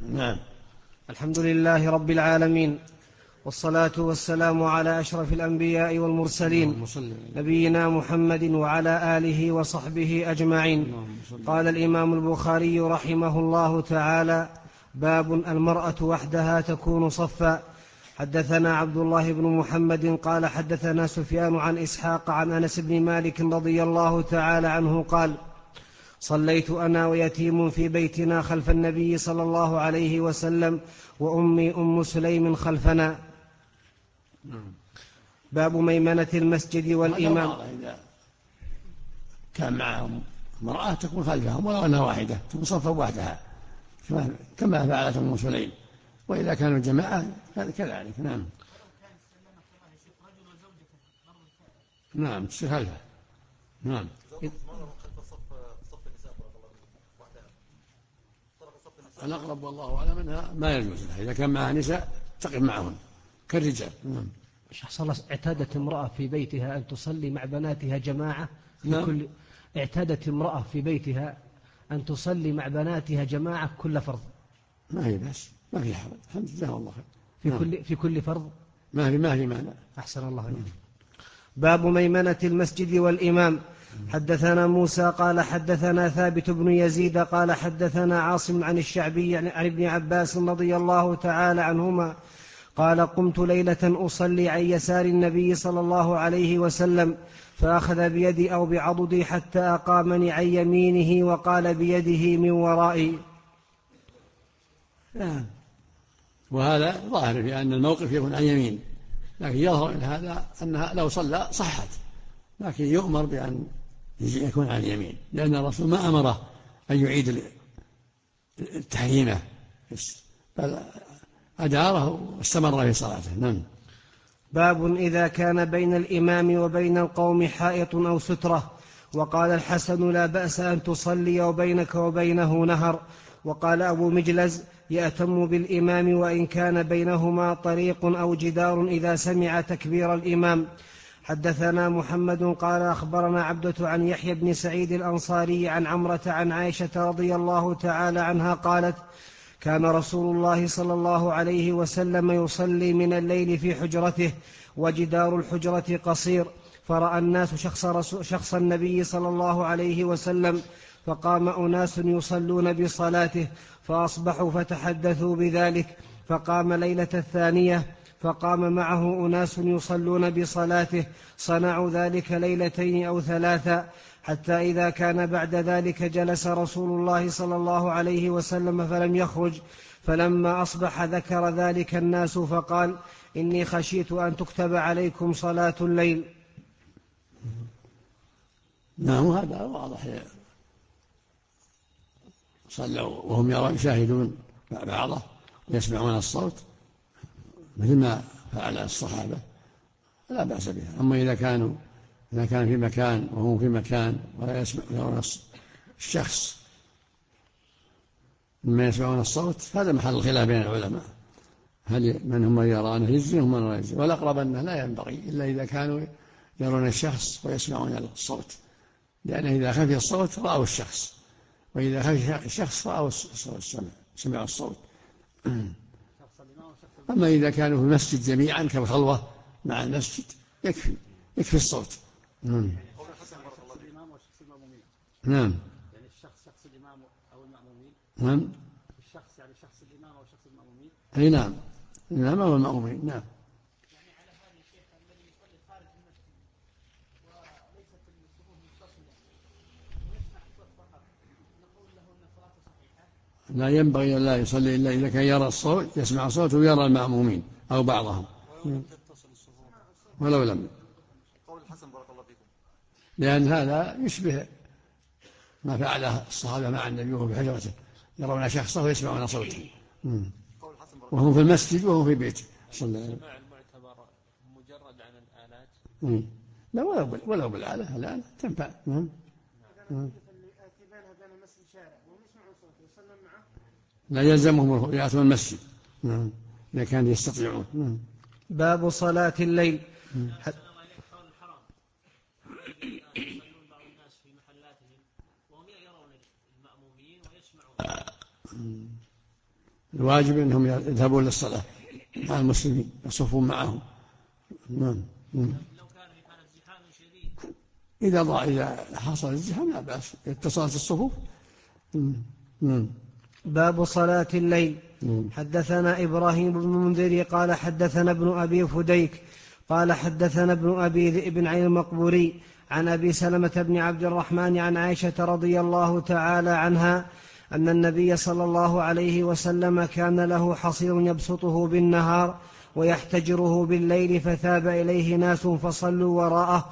نعم. الحمد لله رب العالمين، والصلاة والسلام على أشرف الأنبياء والمرسلين نبينا محمد وعلى آله وصحبه أجمعين. قال الإمام البخاري رحمه الله تعالى: باب المرأة وحدها تكون صفا. حدثنا عبد الله بن محمد قال حدثنا سفيان عن إسحاق عن أنس بن مالك رضي الله تعالى عنه قال: صليت أنا ويتيم في بيتنا خلف النبي صلى الله عليه وسلم وأمي أم سليم خلفنا. باب ميمنة المسجد والإمام. إذا كان معهم امرأة تكون خلفهم ولو أنها واحدة تكون صفا وحدها كما فعلت أم سليم، وإذا كانوا جماعة كذلك. نعم. نعم تصير خلفها. نعم. الأقرب والله أعلم أنها ما يجوز لها إذا كان معها نساء تقف معهن كالرجال. نعم. اعتادت امرأة في بيتها أن تصلي مع بناتها جماعة في نعم. كل اعتادت امرأة في بيتها أن تصلي مع بناتها جماعة كل فرض. ما هي بس ما في حرج. الحمد لله والله في كل فرض ما في مانع. أحسن الله إليك. باب ميمنة المسجد والإمام. حدثنا موسى قال حدثنا ثابت بن يزيد قال حدثنا عاصم عن الشعبي عن ابن عباس رضي الله تعالى عنهما قال: قمت ليلة أصلي عن يسار النبي صلى الله عليه وسلم فأخذ بيدي أو بعضدي حتى أقامني عن يمينه وقال بيده من ورائي. وهذا ظاهر في أن الموقف يكون عن يمين، لكن يظهر من هذا أنها لو صلى صحت، لكن يؤمر بأن يكون عن يمين، لأن الرسول ما أمره أن يعيد التحريمة بل أداره واستمر في صلاته. نعم. باب إذا كان بين الإمام وبين القوم حائط أو سترة. وقال الحسن: لا بأس أن تصلي وبينك وبينه نهر. وقال أبو مجلز: يأتم بالإمام وإن كان بينهما طريق أو جدار إذا سمع تكبير الإمام. حدثنا محمد قال أخبرنا عبدة عن يحيى بن سعيد الأنصاري عن عمرة عن عائشة رضي الله تعالى عنها قالت: كان رسول الله صلى الله عليه وسلم يصلي من الليل في حجرته وجدار الحجرة قصير، فرأى الناس شخص النبي صلى الله عليه وسلم، فقام أناس يصلون بصلاته فأصبحوا فتحدثوا بذلك، فقام ليلة الثانية فقام معه أناس يصلون بصلاته، صنعوا ذلك ليلتين أو ثلاثا، حتى إذا كان بعد ذلك جلس رسول الله صلى الله عليه وسلم فلم يخرج، فلما أصبح ذكر ذلك الناس فقال: إني خشيت أن تكتب عليكم صلاة الليل. نعم. هذا واضح، صلوا وهم يشاهدون بعضه ويسمعون الصوت مثل ما فعل الصحابة لا بأس بها. أما إذا كان في مكان وهم في مكان ولا يسمعون الشخص مما يسمعون الصوت، هذا محل الخلاف بين العلماء، هل من هم يرى أنه يجزي ومن لا يجزي، والأقرب أنه لا ينبغي إلا إذا كانوا يرون الشخص ويسمعون الصوت، لأنه إذا خفي الصوت رأوا الشخص، وإذا خفي الشخص رأوا سمعوا الصوت. أما إذا كانوا في المسجد جميعا كالخلوة مع المسجد يكفي الصوت. نعم. نعم. يعني الشخص الإمام أو المأمومين. نعم. الشخص يعني شخص الإمام أو شخص المأمومين. أي نعم. الإمام أو المأمومين. نعم. يعني على هذا الشيخ الذي يصلي خارج المسجد وليست الصفوف متصلة ويسمع الصوت فقط، نقول له أن صلاته صحيحة؟ لا ينبغي أن لا يصلي إلا إذا كان يرى الصوت، يسمع الصوت ويرى المأمومين أو بعضهم ولو لم. قول الحسن بارك الله فيكم. لأن هذا يشبه ما فعله الصحابة مع النبي وهو في حجرته، يرون شخصه ويسمعون صوته وهم في المسجد وهم في بيته صلى الله عليه وسلم. السماع المعتبر مجرد عن الآلات؟ لا ولو بالآلة الآن تنفع. لا يلزمهم يأتون المسجد إذا كانوا يستطيعون. باب صلاة الليل. الواجب أنهم يذهبون للصلاة مع المسلمين يصفون معهم. نعم. لو كان في حالة زحام شديد إذا حصل الزحام لا بأس اتصالت الصفوف. باب صلاة الليل. حدثنا إبراهيم بن المنذر قال حدثنا ابن أبي فديك قال حدثنا ابن أبي ذئب عن المقبوري عن أبي سلمة بن عبد الرحمن عن عائشة رضي الله تعالى عنها أن النبي صلى الله عليه وسلم كان له حصير يبسطه بالنهار ويحتجره بالليل فثاب إليه ناس فصلوا وراءه.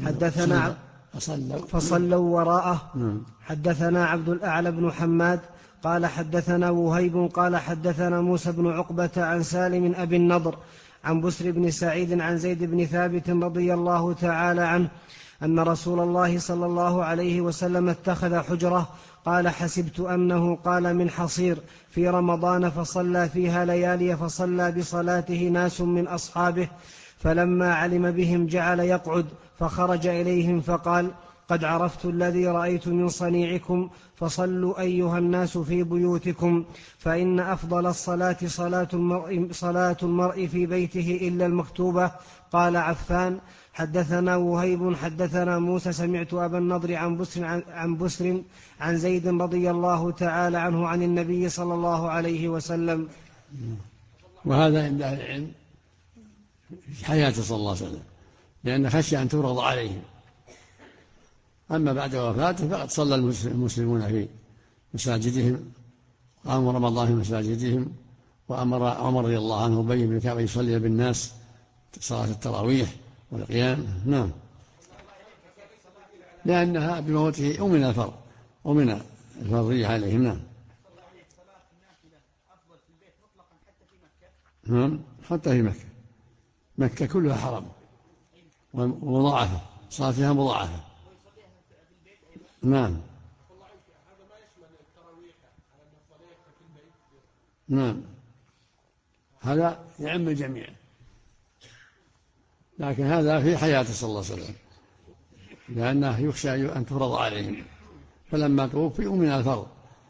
حدثنا عبد الأعلى بن حماد قال حدثنا وهيب قال حدثنا موسى بن عقبة عن سالم أبي النضر عن بسر بن سعيد عن زيد بن ثابت رضي الله تعالى عنه أن رسول الله صلى الله عليه وسلم اتخذ حجرة قال حسبت أنه قال من حصير في رمضان فصلى فيها ليالي فصلى بصلاته ناس من أصحابه فلما علم بهم جعل يقعد فخرج إليهم فقال قد عرفت الذي رأيت من صنيعكم فصلوا أيها الناس في بيوتكم فإن أفضل الصلاة صلاة المرء في بيته إلا المكتوبة. قال عفان حدثنا وهيب حدثنا موسى سمعت أبا النضر عن بسر عن زيد رضي الله تعالى عنه عن النبي صلى الله عليه وسلم. وهذا عند أهل العلم في حياته صلى الله عليه وسلم لأن خشي أن تفرض عليهم. أما بعد وفاته فقد صلى المسلمون في مساجدهم قاموا رمضان في مساجدهم وأمر عمر رضي الله عنه أبي بن كعب يصلي بالناس صلاة التراويح والقيام. نعم. لأنها بموته أمن الفرضية عليهم. نعم. نعم حتى في مكة كلها حرم ومضاعفة صار فيها مضاعفة. نعم. نعم هذا يعم الجميع لكن هذا في حياته صلى الله عليه وسلم لأنه يخشى أن تفرض عليهم فلما توفي من الفرض.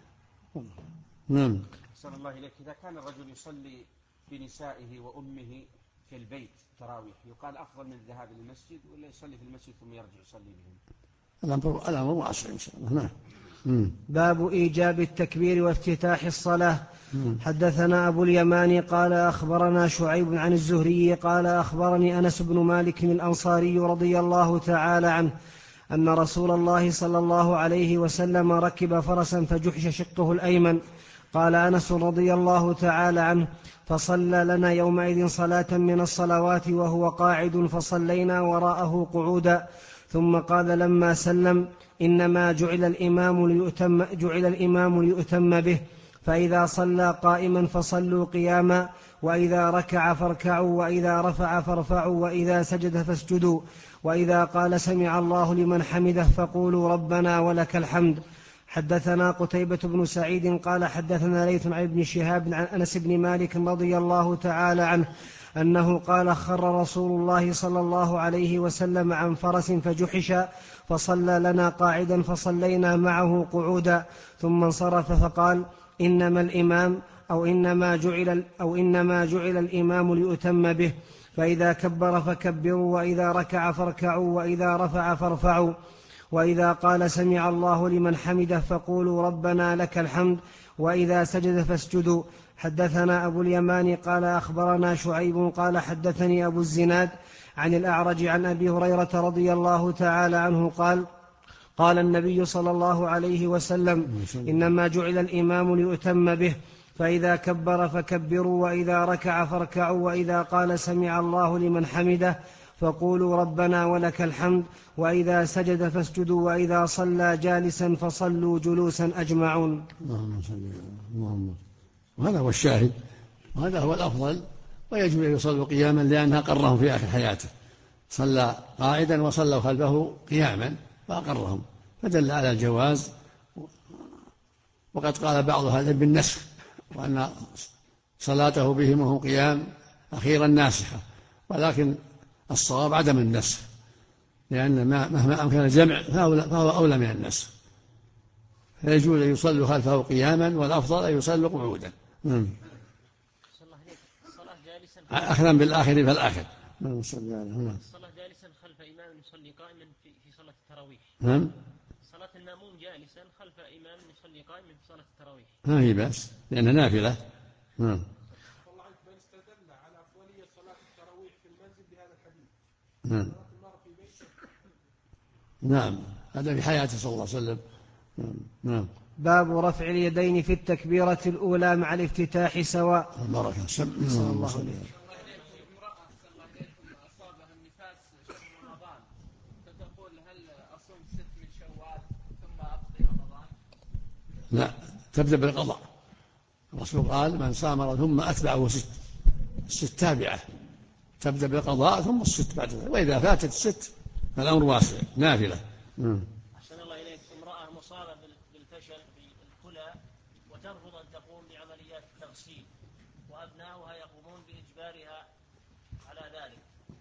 نعم. أحسن الله إليك. إذا كان الرجل يصلي بنسائه وأمه في البيت تراويح يقال أفضل من الذهاب للمسجد ولا يصلي في المسجد ثم يرجع يصلي بهم؟ الأمر واسع إن شاء الله. نعم. باب إيجاب التكبير وافتتاح الصلاة. حدثنا أبو اليمان قال أخبرنا شعيب عن الزهري قال أخبرني أنس بن مالك الأنصاري رضي الله تعالى عنه أن رسول الله صلى الله عليه وسلم ركب فرسا فجحش شقه الأيمن. قال أنس رضي الله تعالى عنه فصلى لنا يومئذ صلاة من الصلوات وهو قاعد فصلينا وراءه قعودا ثم قال لما سلم إنما جعل الإمام ليؤتم به فإذا صلى قائما فصلوا قياما وإذا ركع فاركعوا وإذا رفع فارفعوا وإذا سجد فاسجدوا وإذا قال سمع الله لمن حمده فقولوا ربنا ولك الحمد. حدثنا قتيبة بن سعيد قال حدثنا ليث عن ابن شهاب عن أنس بن مالك رضي الله تعالى عنه أنه قال خر رسول الله صلى الله عليه وسلم عن فرس فجحش فصلى لنا قاعدا فصلينا معه قعودا ثم انصرف فقال إنما الإمام أو إنما جعل الإمام ليؤتم به فإذا كبر فكبروا وإذا ركع فاركعوا وإذا رفع فارفعوا وإذا قال سمع الله لمن حمده فقولوا ربنا لك الحمد وإذا سجد فاسجدوا. حدثنا أبو اليمان قال أخبرنا شعيب قال حدثني أبو الزناد عن الأعرج عن أبي هريرة رضي الله تعالى عنه قال النبي صلى الله عليه وسلم إنما جعل الإمام ليؤتم به فإذا كبر فكبروا وإذا ركع فاركعوا وإذا قال سمع الله لمن حمده فقولوا ربنا ولك الحمد وإذا سجد فاسجدوا وإذا صلى جالسا فصلوا جلوسا أجمعون. اللهم. وهذا هو الشاهد وهذا هو الأفضل ويجب أن يصلوا قياما لأنها قرهم في آخر حياته صلى قاعدا وصلوا خلفه قياما فأقرهم فدل على الجواز. وقد قال بعض هذا بالنسخ وأن صلاته بهم وهم قيام أخيرا ناسخة ولكن الصواب عدم النسخ لأن مهما أمكن الجمع فهو أولى من النسخ فيجوز أن يصلوا خلفه قياما والأفضل أن يصلوا قعودا صلى الله عليك الصلاة جالسا أخذا بالآخر فالآخر. الصلاة جالسا خلف إمام يصلي قائما في صلاة التراويح. نعم. صلاة المأموم جالسا خلف إمام يصلي قائما في صلاة التراويح. ما هي بأس لأنها نافلة. نعم. والله عنك من استدل على أفضلية صلاة التراويح في المنزل بهذا الحديث. نعم. صلاة المرء في بيته. نعم هذا في حياته صلى الله عليه وسلم. نعم. باب رفع اليدين في التكبيرة الأولى مع الافتتاح سواء. بارك الله عليك. أصابها النفاس شهر رمضان فتقول هل أصوم 6 من شوال ثم أقضي رمضان؟ لا تبدأ بالقضاء. الرسول قال من صام ثم أتبعه 6 تابعة، تبدأ بالقضاء ثم الست بعد ذلك، وإذا فاتت 6 فالأمر واسع نافلة. أحسن الله إليك. امرأة مصابة بالفشل في الكلى وترفض أن تقوم بعمليات التغسيل وأبناؤها يقومون بإجبارها على ذلك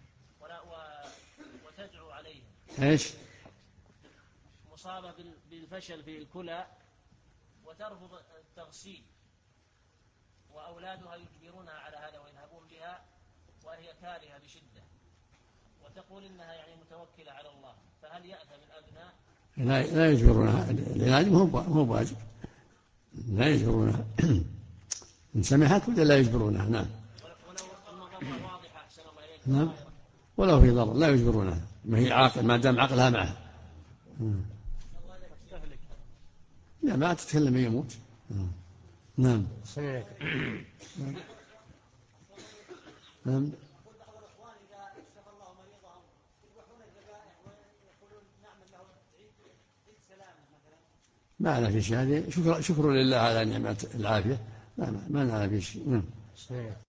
وتدعو عليهم. إيش؟ مصابة بالفشل في الكلى وترفض التغسيل وأولادها يجبرونها على هذا ويذهبون بها وهي كارهة بشدة وتقول إنها يعني متوكلة على الله، فهل يأثم الأبناء؟ لا يجبرونها، العلاج مو واجب، لا يجبرونها. إن سمحت ولا لا يجبرونها. نعم. ولو المضرة واضحة أحسن الله إليك. نعم. ولو في ضرر لا يجبرونها، ما هي عاقل ما دام عقلها معها. لا ما تتكلم يموت. نعم. نعم. ما أنا في شيء، هذه شكر لله على نعمة العافية، ما أنا في شيء.